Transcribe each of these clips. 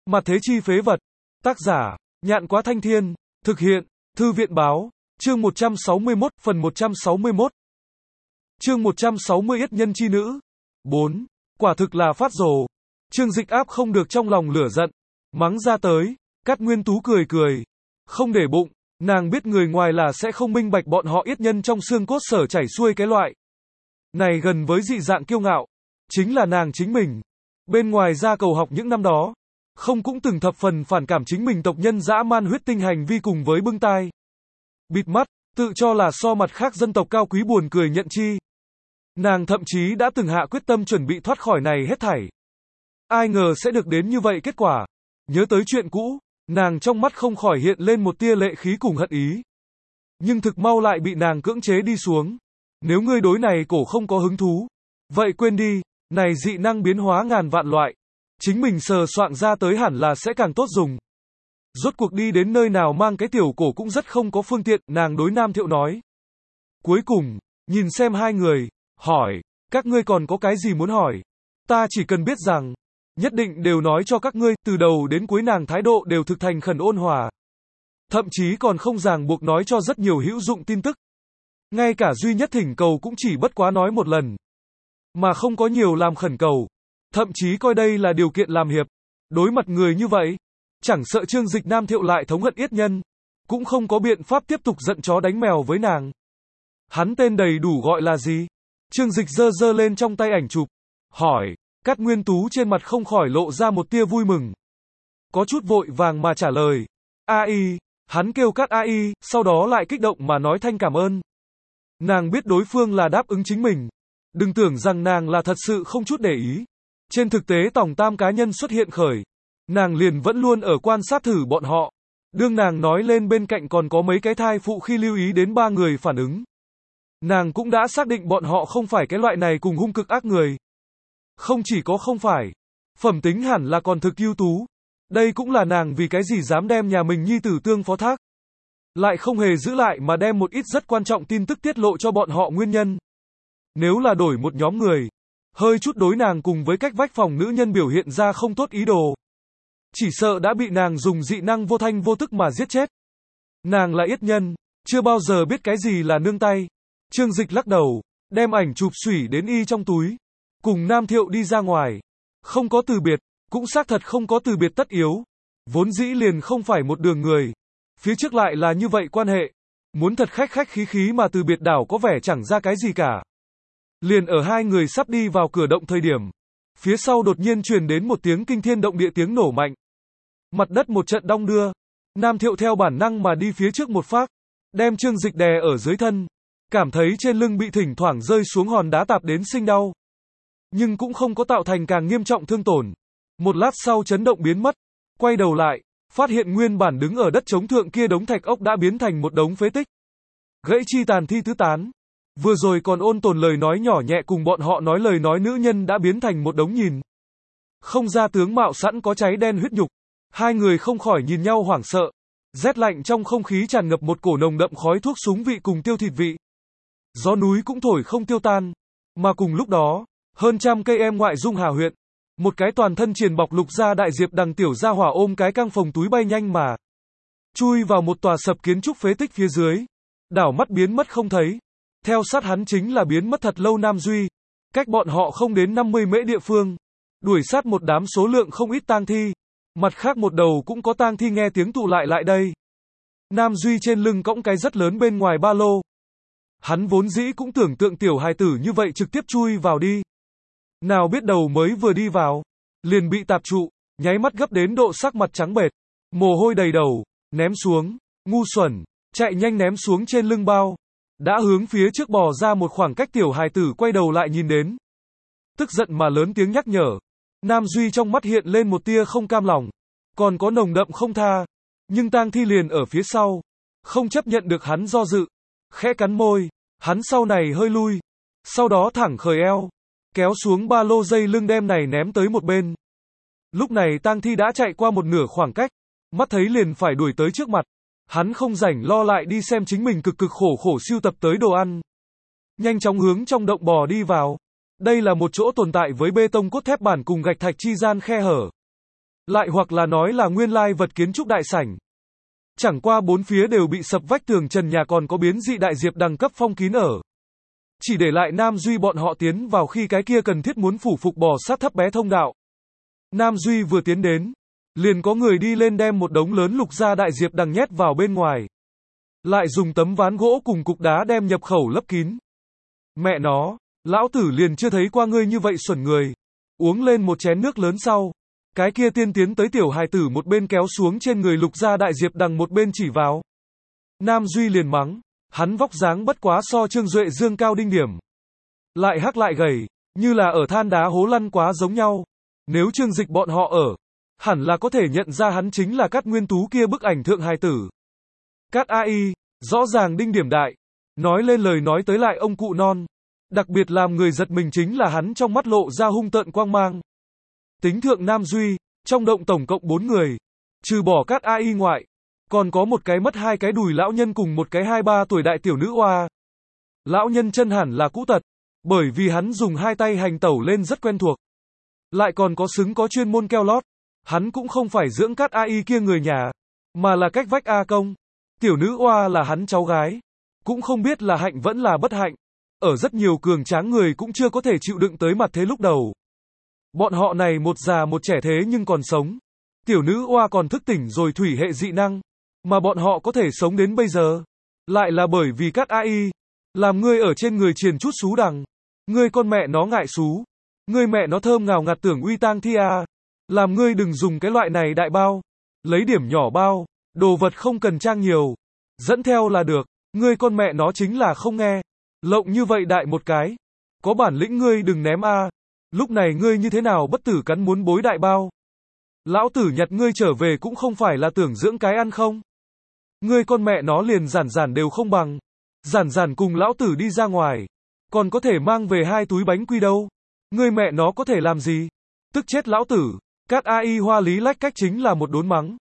Mặt thế chi phế vật. Tác giả, Nhạn Quá Thanh Thiên. Thực hiện, Thư viện báo. Chương 161, phần 161. Chương 160 Yết nhân chi nữ. 4. Quả thực là phát rồ. Trương Dịch áp không được trong lòng lửa giận. Mắng ra tới. Cát Nguyên Tú cười cười. Không để bụng. Nàng biết người ngoài là sẽ không minh bạch bọn họ yết nhân trong xương cốt sở chảy xuôi cái loại. Này gần với dị dạng kiêu ngạo. Chính là nàng chính mình. Bên ngoài ra cầu học những năm đó. Không cũng từng thập phần phản cảm chính mình tộc nhân dã man huyết tinh hành vi cùng với bưng tai. Bịt mắt, tự cho là so mặt khác dân tộc cao quý buồn cười nhận chi. Nàng thậm chí đã từng hạ quyết tâm chuẩn bị thoát khỏi này hết thảy. Ai ngờ sẽ được đến như vậy kết quả. Nhớ tới chuyện cũ, nàng trong mắt không khỏi hiện lên một tia lệ khí cùng hận ý. Nhưng thực mau lại bị nàng cưỡng chế đi xuống. Nếu ngươi đối này cổ không có hứng thú, vậy quên đi, này dị năng biến hóa ngàn vạn loại. Chính mình sờ soạn ra tới hẳn là sẽ càng tốt dùng. Rốt cuộc đi đến nơi nào mang cái tiểu cổ cũng rất không có phương tiện, nàng đối Nam Thiệu nói. Cuối cùng, nhìn xem hai người, hỏi, các ngươi còn có cái gì muốn hỏi? Ta chỉ cần biết rằng, nhất định đều nói cho các ngươi, từ đầu đến cuối nàng thái độ đều thực thành khẩn ôn hòa. Thậm chí còn không ràng buộc nói cho rất nhiều hữu dụng tin tức. Ngay cả duy nhất thỉnh cầu cũng chỉ bất quá nói một lần. Mà không có nhiều làm khẩn cầu. Thậm chí coi đây là điều kiện làm hiệp. Đối mặt người như vậy, chẳng sợ Trương Dịch Nam Thiệu lại thống hận yết nhân, cũng không có biện pháp tiếp tục giận chó đánh mèo với nàng. Hắn tên đầy đủ gọi là gì? Trương Dịch giơ giơ lên trong tay ảnh chụp, hỏi. Cát Nguyên Tú trên mặt không khỏi lộ ra một tia vui mừng. Có chút vội vàng mà trả lời. AI, hắn kêu Cát AI, sau đó lại kích động mà nói thanh cảm ơn. Nàng biết đối phương là đáp ứng chính mình. Đừng tưởng rằng nàng là thật sự không chút để ý. Trên thực tế tổng tam cá nhân xuất hiện khởi. Nàng liền vẫn luôn ở quan sát thử bọn họ. Đương nàng nói lên bên cạnh còn có mấy cái thai phụ khi lưu ý đến ba người phản ứng. Nàng cũng đã xác định bọn họ không phải cái loại này cùng hung cực ác người. Không chỉ có không phải. Phẩm tính hẳn là còn thực ưu tú. Đây cũng là nàng vì cái gì dám đem nhà mình nhi tử tương phó thác. Lại không hề giữ lại mà đem một ít rất quan trọng tin tức tiết lộ cho bọn họ nguyên nhân. Nếu là đổi một nhóm người, hơi chút đối nàng cùng với cách vách phòng nữ nhân biểu hiện ra không tốt ý đồ. Chỉ sợ đã bị nàng dùng dị năng vô thanh vô tức mà giết chết. Nàng là yết nhân, chưa bao giờ biết cái gì là nương tay. Trương Dịch lắc đầu, đem ảnh chụp xủy đến y trong túi. Cùng Nam Thiệu đi ra ngoài. Không có từ biệt, cũng xác thật không có từ biệt tất yếu. Vốn dĩ liền không phải một đường người. Phía trước lại là như vậy quan hệ. Muốn thật khách khách khí khí mà từ biệt đảo có vẻ chẳng ra cái gì cả. Liền ở hai người sắp đi vào cửa động thời điểm. Phía sau đột nhiên truyền đến một tiếng kinh thiên động địa tiếng nổ mạnh. Mặt đất một trận đong đưa. Nam Thiệu theo bản năng mà đi phía trước một phác. Đem Trương Dịch đè ở dưới thân. Cảm thấy trên lưng bị thỉnh thoảng rơi xuống hòn đá tạp đến sinh đau. Nhưng cũng không có tạo thành càng nghiêm trọng thương tổn. Một lát sau chấn động biến mất. Quay đầu lại. Phát hiện nguyên bản đứng ở đất trống thượng kia đống thạch ốc đã biến thành một đống phế tích. Gãy chi tàn thi tứ tán. Vừa rồi còn ôn tồn lời nói nhỏ nhẹ cùng bọn họ nói lời nói nữ nhân đã biến thành một đống nhìn. Không ra tướng mạo sẵn có cháy đen huyết nhục. Hai người không khỏi nhìn nhau hoảng sợ. Rét lạnh trong không khí tràn ngập một cổ nồng đậm khói thuốc súng vị cùng tiêu thịt vị. Gió núi cũng thổi không tiêu tan. Mà cùng lúc đó, hơn trăm cây em ngoại dung Hà huyện. Một cái toàn thân triền bọc lục gia đại diệp đằng tiểu gia hỏa ôm cái căng phòng túi bay nhanh mà. Chui vào một tòa sập kiến trúc phế tích phía dưới. Đảo mắt biến mất không thấy. Theo sát hắn chính là biến mất thật lâu Nam Duy. Cách bọn họ không đến 50 mễ địa phương. Đuổi sát một đám số lượng không ít tang thi. Mặt khác một đầu cũng có tang thi nghe tiếng tụ lại đây. Nam Duy trên lưng cõng cái rất lớn bên ngoài ba lô. Hắn vốn dĩ cũng tưởng tượng tiểu hài tử như vậy trực tiếp chui vào đi. Nào biết đầu mới vừa đi vào. Liền bị tạp trụ, nháy mắt gấp đến độ sắc mặt trắng bệch. Mồ hôi đầy đầu, ném xuống, ngu xuẩn, chạy nhanh ném xuống trên lưng bao. Đã hướng phía trước bò ra một khoảng cách tiểu hài tử quay đầu lại nhìn đến. Tức giận mà lớn tiếng nhắc nhở. Nam Duy trong mắt hiện lên một tia không cam lòng. Còn có nồng đậm không tha. Nhưng tang thi liền ở phía sau. Không chấp nhận được hắn do dự. Khẽ cắn môi. Hắn sau này hơi lui. Sau đó thẳng khởi eo. Kéo xuống ba lô dây lưng đem này ném tới một bên. Lúc này tang thi đã chạy qua một nửa khoảng cách. Mắt thấy liền phải đuổi tới trước mặt. Hắn không rảnh lo lại đi xem chính mình cực khổ sưu tập tới đồ ăn. Nhanh chóng hướng trong động bò đi vào. Đây là một chỗ tồn tại với bê tông cốt thép bản cùng gạch thạch chi gian khe hở. Lại hoặc là nói là nguyên lai vật kiến trúc đại sảnh. Chẳng qua bốn phía đều bị sập vách tường trần nhà còn có biến dị đại diệp đằng cấp phong kín ở. Chỉ để lại Nam Duy bọn họ tiến vào khi cái kia cần thiết muốn phủ phục bò sát thấp bé thông đạo. Nam Duy vừa tiến đến, liền có người đi lên đem một đống lớn lục gia đại diệp đằng nhét vào bên ngoài. Lại dùng tấm ván gỗ cùng cục đá đem nhập khẩu lấp kín. Mẹ nó, lão tử liền chưa thấy qua ngươi như vậy xuẩn người. Uống lên một chén nước lớn sau. Cái kia tiên tiến tới tiểu hài tử một bên kéo xuống trên người lục gia đại diệp đằng một bên chỉ vào. Nam Duy liền mắng. Hắn vóc dáng bất quá so Trương Duệ Dương cao đinh điểm. Lại hắc lại gầy, như là ở than đá hố lăn quá giống nhau. Nếu Trương Dịch bọn họ ở, hẳn là có thể nhận ra hắn chính là Cát Nguyên Tú kia bức ảnh thượng hài tử. Cát AI, rõ ràng đinh điểm đại. Nói lên lời nói tới lại ông cụ non. Đặc biệt làm người giật mình chính là hắn trong mắt lộ ra hung tợn quang mang. Tính thượng Nam Duy, trong động tổng cộng 4 người. Trừ bỏ Cát AI ngoại. Còn có một cái mất 2 cái đùi lão nhân cùng một cái 2-3 tuổi đại tiểu nữ oa. Lão nhân chân hẳn là cũ tật. Bởi vì hắn dùng 2 tay hành tẩu lên rất quen thuộc. Lại còn có xứng có chuyên môn keo lót. Hắn cũng không phải dưỡng Cát AI kia người nhà. Mà là cách vách A Công. Tiểu nữ oa là hắn cháu gái. Cũng không biết là hạnh vẫn là bất hạnh. Ở rất nhiều cường tráng người cũng chưa có thể chịu đựng tới mặt thế lúc đầu. Bọn họ này một già một trẻ thế nhưng còn sống. Tiểu nữ oa còn thức tỉnh rồi thủy hệ dị năng. Mà bọn họ có thể sống đến bây giờ. Lại là bởi vì Cát AI. Làm ngươi ở trên người triền chút xú đằng. Ngươi con mẹ nó ngại xú. Ngươi mẹ nó thơm ngào ngạt tưởng uy tang thi à. Làm ngươi đừng dùng cái loại này đại bao. Lấy điểm nhỏ bao. Đồ vật không cần trang nhiều. Dẫn theo là được. Ngươi con mẹ nó chính là không nghe. Lộng như vậy đại một cái. Có bản lĩnh ngươi đừng ném a. Lúc này ngươi như thế nào bất tử cắn muốn bối đại bao. Lão tử nhặt ngươi trở về cũng không phải là tưởng dưỡng cái ăn không. Ngươi con mẹ nó liền giản giản đều không bằng. Giản giản cùng lão tử đi ra ngoài. Còn có thể mang về 2 túi bánh quy đâu. Ngươi mẹ nó có thể làm gì. Tức chết lão tử. Cát AI hoa lý lách cách chính là một đốn mắng.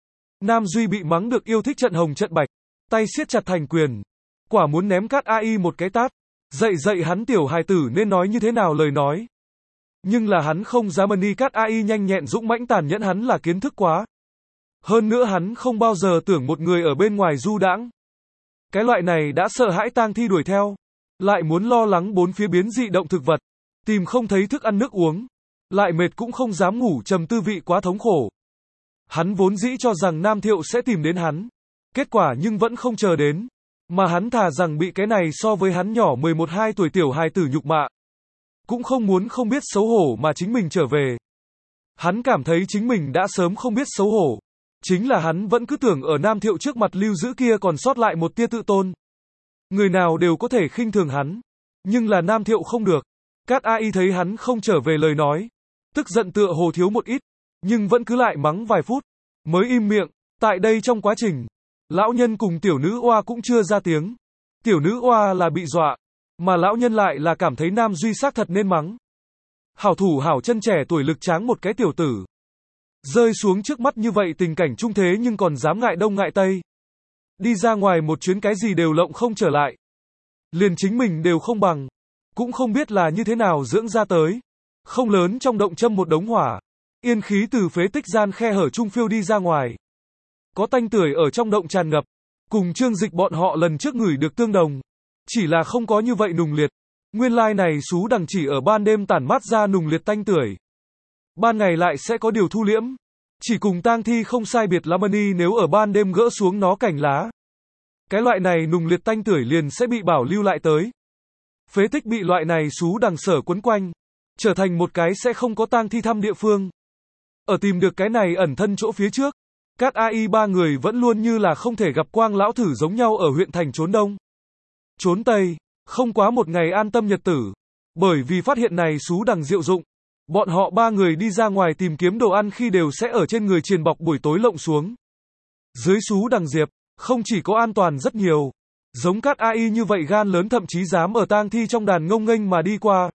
Nam Duy bị mắng được yêu thích trận hồng trận bạch. Tay siết chặt thành quyền. Quả muốn ném Cát AI một cái tát. Dạy hắn tiểu hài tử nên nói như thế nào lời nói. Nhưng là hắn không dám đi Cát AI nhanh nhẹn dũng mãnh tàn nhẫn hắn là kiến thức quá. Hơn nữa hắn không bao giờ tưởng một người ở bên ngoài du đãng. Cái loại này đã sợ hãi tang thi đuổi theo. Lại muốn lo lắng bốn phía biến dị động thực vật. Tìm không thấy thức ăn nước uống. Lại mệt cũng không dám ngủ trầm tư vị quá thống khổ. Hắn vốn dĩ cho rằng Nam Thiệu sẽ tìm đến hắn. Kết quả nhưng vẫn không chờ đến. Mà hắn thà rằng bị cái này so với hắn nhỏ 11-12 tuổi tiểu hài tử nhục mạ. Cũng không muốn không biết xấu hổ mà chính mình trở về. Hắn cảm thấy chính mình đã sớm không biết xấu hổ. Chính là hắn vẫn cứ tưởng ở Nam Thiệu trước mặt lưu giữ kia còn sót lại một tia tự tôn. Người nào đều có thể khinh thường hắn. Nhưng là Nam Thiệu không được. Cát AI thấy hắn không trở về lời nói. Tức giận tựa hồ thiếu một ít. Nhưng vẫn cứ lại mắng vài phút. Mới im miệng. Tại đây trong quá trình. Lão nhân cùng tiểu nữ oa cũng chưa ra tiếng. Tiểu nữ oa là bị dọa. Mà lão nhân lại là cảm thấy Nam Duy xác thật nên mắng. Hảo thủ hảo chân trẻ tuổi lực tráng một cái tiểu tử. Rơi xuống trước mắt như vậy tình cảnh trung thế nhưng còn dám ngại đông ngại tây. Đi ra ngoài một chuyến cái gì đều lộng không trở lại. Liền chính mình đều không bằng. Cũng không biết là như thế nào dưỡng ra tới. Không lớn trong động châm một đống hỏa. Yên khí từ phế tích gian khe hở trung phiêu đi ra ngoài. Có tanh tưởi ở trong động tràn ngập. Cùng Trương Dịch bọn họ lần trước ngửi được tương đồng. Chỉ là không có như vậy nùng liệt. Nguyên lai này xú đằng chỉ ở ban đêm tản mát ra nùng liệt tanh tưởi. Ban ngày lại sẽ có điều thu liễm. Chỉ cùng tang thi không sai biệt lắm đi nếu ở ban đêm gỡ xuống nó cành lá. Cái loại này nùng liệt tanh tưởi liền sẽ bị bảo lưu lại tới. Phế tích bị loại này xú đằng sở quấn quanh. Trở thành một cái sẽ không có tang thi thăm địa phương. Ở tìm được cái này ẩn thân chỗ phía trước. Cát AI 3 người vẫn luôn như là không thể gặp quang lão thử giống nhau ở huyện thành trốn đông. Trốn tây, không quá một ngày an tâm nhật tử. Bởi vì phát hiện này xú đằng diệu dụng. Bọn họ 3 người đi ra ngoài tìm kiếm đồ ăn khi đều sẽ ở trên người triền bọc buổi tối lộng xuống. Dưới xú đằng diệp, không chỉ có an toàn rất nhiều. Giống Cát AI như vậy gan lớn thậm chí dám ở tang thi trong đàn ngông nghênh mà đi qua.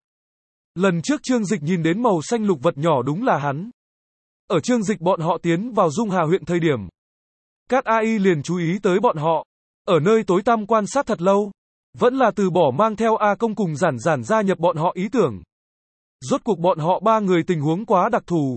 Lần trước Trương Dịch nhìn đến màu xanh lục vật nhỏ đúng là hắn. Ở Trương Dịch bọn họ tiến vào Dung Hà huyện thời điểm. Cát AI liền chú ý tới bọn họ. Ở nơi tối tăm quan sát thật lâu. Vẫn là từ bỏ mang theo A Công cùng giản giản gia nhập bọn họ ý tưởng. Rốt cuộc bọn họ 3 người tình huống quá đặc thù.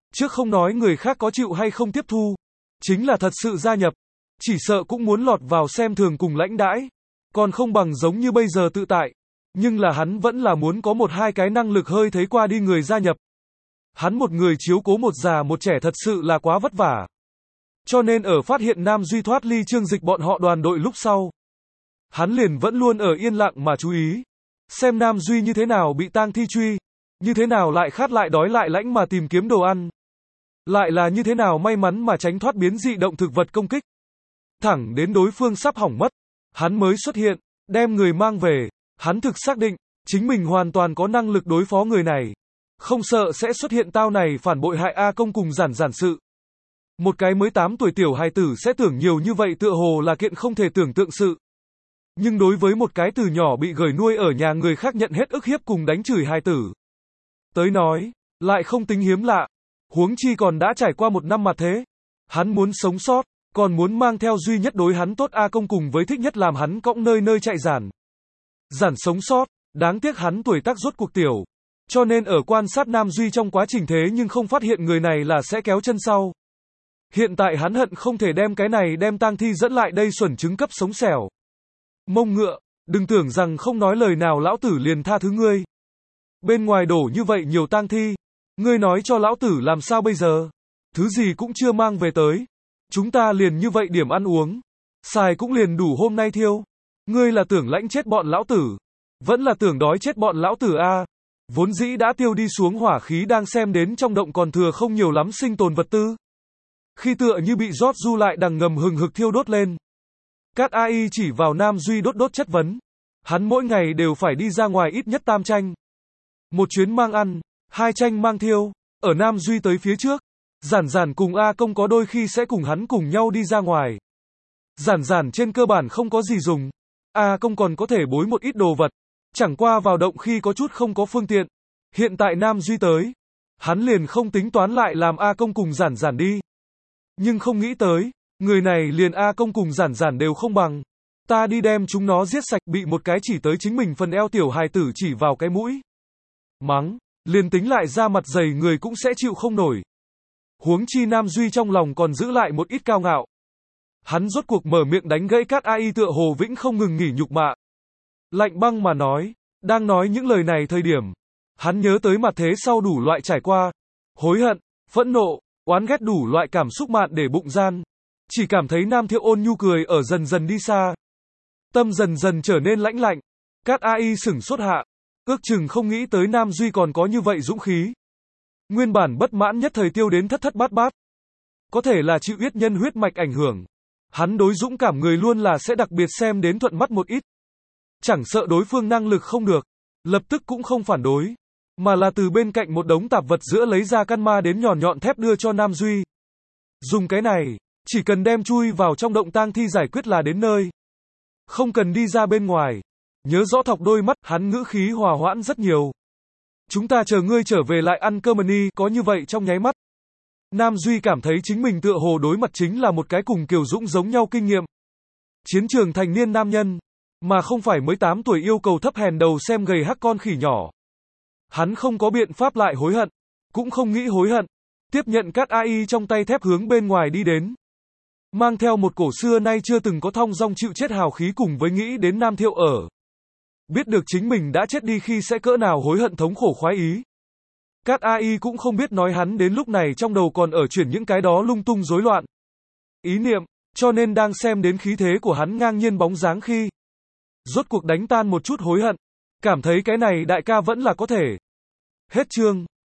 Trước không nói người khác có chịu hay không tiếp thu, chính là thật sự gia nhập, chỉ sợ cũng muốn lọt vào xem thường cùng lãnh đãi, còn không bằng giống như bây giờ tự tại. Nhưng là hắn vẫn là muốn có một hai cái năng lực hơi thấy qua đi người gia nhập. Hắn một người chiếu cố một già một trẻ thật sự là quá vất vả. Cho nên ở phát hiện Nam Duy thoát ly Trương Dịch bọn họ đoàn đội lúc sau, hắn liền vẫn luôn ở yên lặng mà chú ý, xem Nam Duy như thế nào bị tang thi truy, như thế nào lại khát lại đói lại lãnh mà tìm kiếm đồ ăn, lại là như thế nào may mắn mà tránh thoát biến dị động thực vật công kích. Thẳng đến đối phương sắp hỏng mất, hắn mới xuất hiện, đem người mang về, hắn thực xác định, chính mình hoàn toàn có năng lực đối phó người này, không sợ sẽ xuất hiện tao này phản bội hại A Công cùng giản giản sự. Một cái mới 8 tuổi tiểu hài tử sẽ tưởng nhiều như vậy tựa hồ là kiện không thể tưởng tượng sự. Nhưng đối với một cái từ nhỏ bị gửi nuôi ở nhà người khác nhận hết ức hiếp cùng đánh chửi hài tử tới nói, lại không tính hiếm lạ. Huống chi còn đã trải qua một năm mà thế. Hắn muốn sống sót, còn muốn mang theo duy nhất đối hắn tốt A Công cùng với thích nhất làm hắn cõng nơi nơi chạy giản. Giản sống sót, đáng tiếc hắn tuổi tác rốt cuộc tiểu. Cho nên ở quan sát Nam Duy trong quá trình thế nhưng không phát hiện người này là sẽ kéo chân sau. Hiện tại hắn hận không thể đem cái này đem tang thi dẫn lại đây xuẩn trứng cấp sống xẻo. Mông ngựa, đừng tưởng rằng không nói lời nào lão tử liền tha thứ ngươi. Bên ngoài đổ như vậy nhiều tang thi, ngươi nói cho lão tử làm sao bây giờ? Thứ gì cũng chưa mang về tới. Chúng ta liền như vậy điểm ăn uống. Xài cũng liền đủ hôm nay thiêu. Ngươi là tưởng lãnh chết bọn lão tử. Vẫn là tưởng đói chết bọn lão tử a. Vốn dĩ đã tiêu đi xuống hỏa khí đang xem đến trong động còn thừa không nhiều lắm sinh tồn vật tư. Khi tựa như bị rót du lại đằng ngầm hừng hực thiêu đốt lên. Cát AI chỉ vào Nam Duy đốt chất vấn. Hắn mỗi ngày đều phải đi ra ngoài ít nhất 3 tranh. Một chuyến mang ăn, 2 tranh mang thiêu. Ở Nam Duy tới phía trước, giản giản cùng A Công có đôi khi sẽ cùng hắn cùng nhau đi ra ngoài. Giản giản trên cơ bản không có gì dùng. A Công còn có thể bối một ít đồ vật. Chẳng qua vào động khi có chút không có phương tiện. Hiện tại Nam Duy tới. Hắn liền không tính toán lại làm A Công cùng giản giản đi. Nhưng không nghĩ tới, người này liền A Công cùng giản giản đều không bằng. Ta đi đem chúng nó giết sạch, bị một cái chỉ tới chính mình phần eo tiểu hài tử chỉ vào cái mũi. Mắng, liền tính lại ra mặt dày người cũng sẽ chịu không nổi. Huống chi Nam Duy trong lòng còn giữ lại một ít cao ngạo. Hắn rốt cuộc mở miệng đánh gãy Cát AI tựa hồ vĩnh không ngừng nghỉ nhục mạ. Lạnh băng mà nói, đang nói những lời này thời điểm. Hắn nhớ tới mặt thế sau đủ loại trải qua. Hối hận, phẫn nộ, oán ghét đủ loại cảm xúc mạn để bụng gian. Chỉ cảm thấy Nam Thiệu ôn nhu cười ở dần dần đi xa. Tâm dần dần trở nên lãnh lạnh. Cát AI sửng sốt hạ. Ước chừng không nghĩ tới Nam Duy còn có như vậy dũng khí. Nguyên bản bất mãn nhất thời tiêu đến thất thất bát bát. Có thể là chịu yết nhân huyết mạch ảnh hưởng. Hắn đối dũng cảm người luôn là sẽ đặc biệt xem đến thuận mắt một ít. Chẳng sợ đối phương năng lực không được. Lập tức cũng không phản đối. Mà là từ bên cạnh một đống tạp vật giữa lấy ra căn ma đến nhọn nhọn thép đưa cho Nam Duy. Dùng cái này, chỉ cần đem chui vào trong động tang thi giải quyết là đến nơi. Không cần đi ra bên ngoài. Nhớ rõ thọc đôi mắt, hắn ngữ khí hòa hoãn rất nhiều. Chúng ta chờ ngươi trở về lại ăn cơm ni, có như vậy trong nháy mắt. Nam Duy cảm thấy chính mình tựa hồ đối mặt chính là một cái cùng Kiều Dũng giống nhau kinh nghiệm. Chiến trường thành niên nam nhân, mà không phải mới 8 tuổi yêu cầu thấp hèn đầu xem gầy hắc con khỉ nhỏ. Hắn không có biện pháp lại hối hận, cũng không nghĩ hối hận. Tiếp nhận Cát AI trong tay thép hướng bên ngoài đi đến. Mang theo một cổ xưa nay chưa từng có thong dong chịu chết hào khí cùng với nghĩ đến Nam Thiệu ở. Biết được chính mình đã chết đi khi sẽ cỡ nào hối hận thống khổ khoái ý. Cát AI cũng không biết nói hắn đến lúc này trong đầu còn ở chuyển những cái đó lung tung rối loạn. Ý niệm, cho nên đang xem đến khí thế của hắn ngang nhiên bóng dáng khi. Rốt cuộc đánh tan một chút hối hận. Cảm thấy cái này đại ca vẫn là có thể. Hết chương.